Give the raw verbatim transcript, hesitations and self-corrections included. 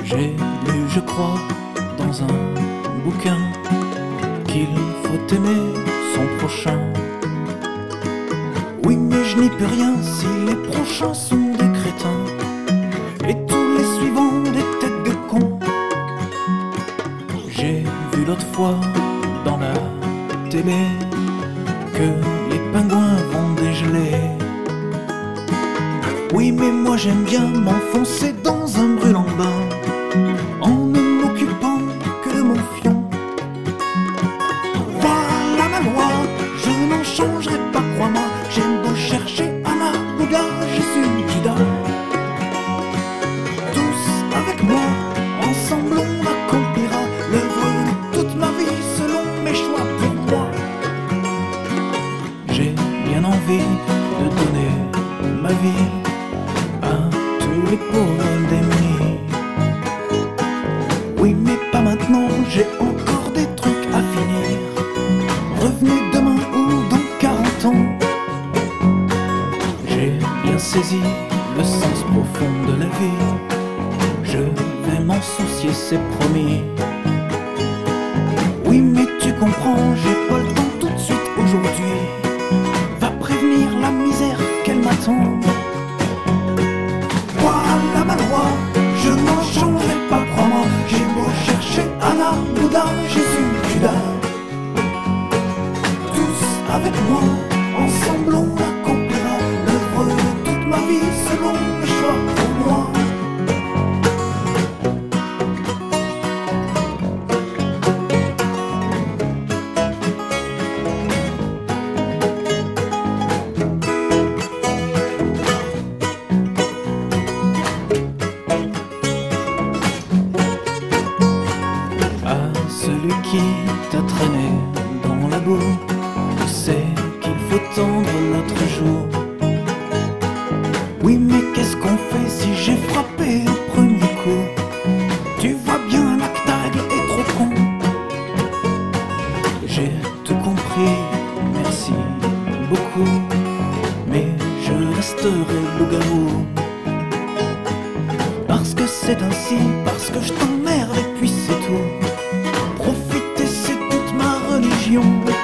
J'ai lu, je crois, dans un bouquin qu'il faut aimer son prochain. Oui, mais je n'y peux rien si les prochains sont des crétins et tous les suivants des têtes de cons. J'ai vu l'autre fois dans la télé que les pingouins vont dégeler. Oui, mais moi j'aime bien m'enfoncer dans un brûlant bain en ne m'occupant que de mon fion. Voilà ma loi, je n'en changerai pas, crois-moi. J'aime beau chercher Anna, Bouddha, Jésus, Judas. Tous avec moi, ensemble on accomplira l'œuvre de toute ma vie selon mes choix pour moi. J'ai bien envie de donner ma vie à tous les pauvres démunis. Oui, mais pas maintenant, j'ai encore des trucs à finir. Revenez demain ou dans quarante ans. J'ai bien saisi le sens profond de la vie. Je vais m'en soucier, c'est promis. Oui, mais tu comprends, j'ai pas le temps tout de suite aujourd'hui. Va prévenir la misère qu'elle m'attend. Voilà ma loi, je n'en changerai pas, crois-moi. J'ai beau chercher Anna, Bouddha, Jésus, Judas. Tous avec moi, ensemble on accomplira l'œuvre de toute ma vie selon mes choix pour moi. Celui qui t'a traîné dans la boue, tu sais qu'il faut tendre l'autre joue. Oui, mais qu'est-ce qu'on fait si j'ai frappé au premier coup? Tu vois bien, Mactag est trop con. J'ai tout compris, merci beaucoup, mais je resterai loup-garou. Parce que c'est ainsi, parce que je t'emmerde et puis c'est tout. Profiter, c'est toute ma religion.